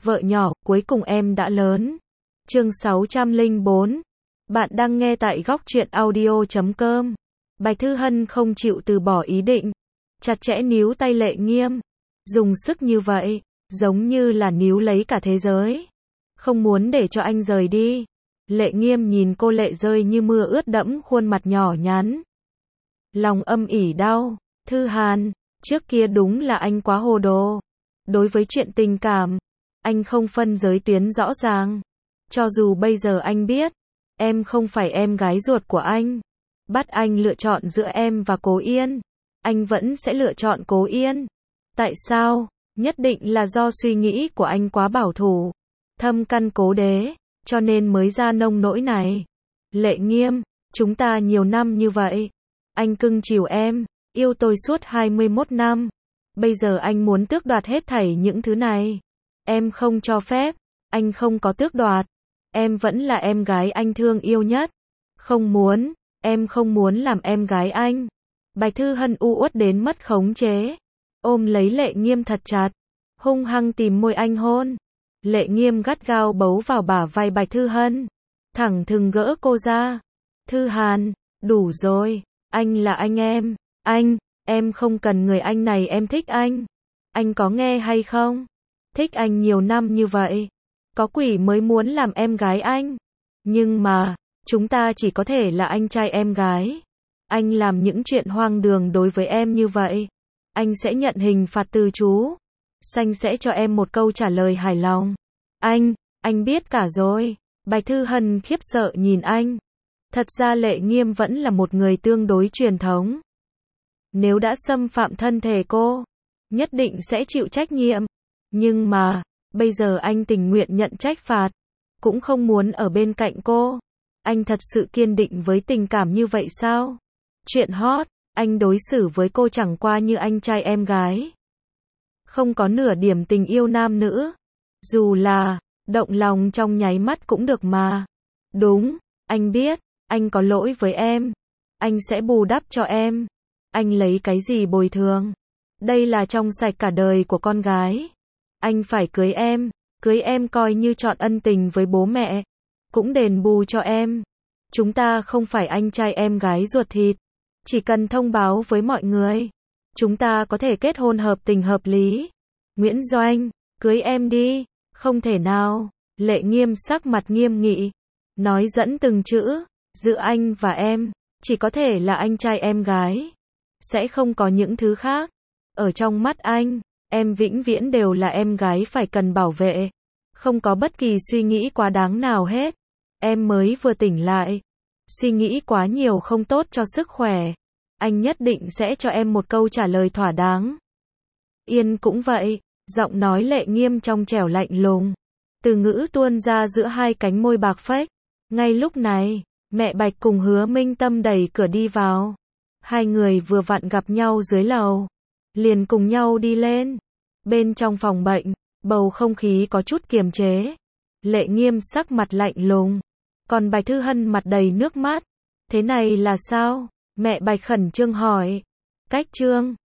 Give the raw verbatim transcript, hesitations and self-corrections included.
vợ nhỏ, cuối cùng em đã lớn. Chương sáu trăm lẻ bốn. Bạn đang nghe tại góc truyện audio chấm com. Bạch Thư Hân không chịu từ bỏ ý định, chặt chẽ níu tay Lệ Nghiêm, dùng sức như vậy, giống như là níu lấy cả thế giới, không muốn để cho anh rời đi. Lệ Nghiêm nhìn cô lệ rơi như mưa ướt đẫm khuôn mặt nhỏ nhắn, lòng âm ỉ đau. Thư Hàn, trước kia đúng là anh quá hồ đồ. Đối với chuyện tình cảm, anh không phân giới tuyến rõ ràng. Cho dù bây giờ anh biết, em không phải em gái ruột của anh, bắt anh lựa chọn giữa em và Cố Yên, anh vẫn sẽ lựa chọn Cố Yên. Tại sao? Nhất định là do suy nghĩ của anh quá bảo thủ, thâm căn cố đế, cho nên mới ra nông nỗi này. Lệ Nghiêm, chúng ta nhiều năm như vậy, anh cưng chiều em, yêu tôi suốt hai mươi mốt năm. Bây giờ anh muốn tước đoạt hết thảy những thứ này. Em không cho phép, anh không có tước đoạt. Em vẫn là em gái anh thương yêu nhất. Không muốn, em không muốn làm em gái anh. Bạch Thư Hân u uất đến mất khống chế, ôm lấy Lệ Nghiêm thật chặt, hung hăng tìm môi anh hôn. Lệ Nghiêm gắt gao bấu vào bả vai Bạch Thư Hân, thẳng thừng gỡ cô ra. Thư Hàn, đủ rồi, anh là anh em, anh, em không cần người anh này, em thích anh. Anh có nghe hay không? Thích anh nhiều năm như vậy, có quỷ mới muốn làm em gái anh. Nhưng mà, chúng ta chỉ có thể là anh trai em gái. Anh làm những chuyện hoang đường đối với em như vậy, anh sẽ nhận hình phạt từ chú Xanh sẽ cho em một câu trả lời hài lòng. Anh, anh biết cả rồi. Bạch Thư Hân khiếp sợ nhìn anh. Thật ra Lệ Nghiêm vẫn là một người tương đối truyền thống. Nếu đã xâm phạm thân thể cô, nhất định sẽ chịu trách nhiệm. Nhưng mà, bây giờ anh tình nguyện nhận trách phạt, cũng không muốn ở bên cạnh cô. Anh thật sự kiên định với tình cảm như vậy sao? Chuyện hot, anh đối xử với cô chẳng qua như anh trai em gái, không có nửa điểm tình yêu nam nữ. Dù là động lòng trong nháy mắt cũng được mà. Đúng, anh biết, anh có lỗi với em. Anh sẽ bù đắp cho em. Anh lấy cái gì bồi thường? Đây là trong sạch cả đời của con gái. Anh phải cưới em, cưới em coi như trọn ân tình với bố mẹ, cũng đền bù cho em. Chúng ta không phải anh trai em gái ruột thịt, chỉ cần thông báo với mọi người, chúng ta có thể kết hôn hợp tình hợp lý. Nguyễn Doanh, cưới em đi. Không thể nào. Lệ Nghiêm sắc mặt nghiêm nghị, nói dẫn từng chữ, giữa anh và em, chỉ có thể là anh trai em gái, sẽ không có những thứ khác. Ở trong mắt anh, em vĩnh viễn đều là em gái phải cần bảo vệ, không có bất kỳ suy nghĩ quá đáng nào hết. Em mới vừa tỉnh lại, suy nghĩ quá nhiều không tốt cho sức khỏe. Anh nhất định sẽ cho em một câu trả lời thỏa đáng. Yên cũng vậy, giọng nói Lệ Nghiêm trong trẻo lạnh lùng, từ ngữ tuôn ra giữa hai cánh môi bạc phách. Ngay lúc này, mẹ Bạch cùng Hứa Minh Tâm đẩy cửa đi vào. Hai người vừa vặn gặp nhau dưới lầu, liền cùng nhau đi lên. Bên trong phòng bệnh, bầu không khí có chút kiềm chế. Lệ Nghiêm sắc mặt lạnh lùng, còn Bạch Thư Hân mặt đầy nước mắt. Thế này là sao? Mẹ Bạch khẩn trương hỏi. Cách trương,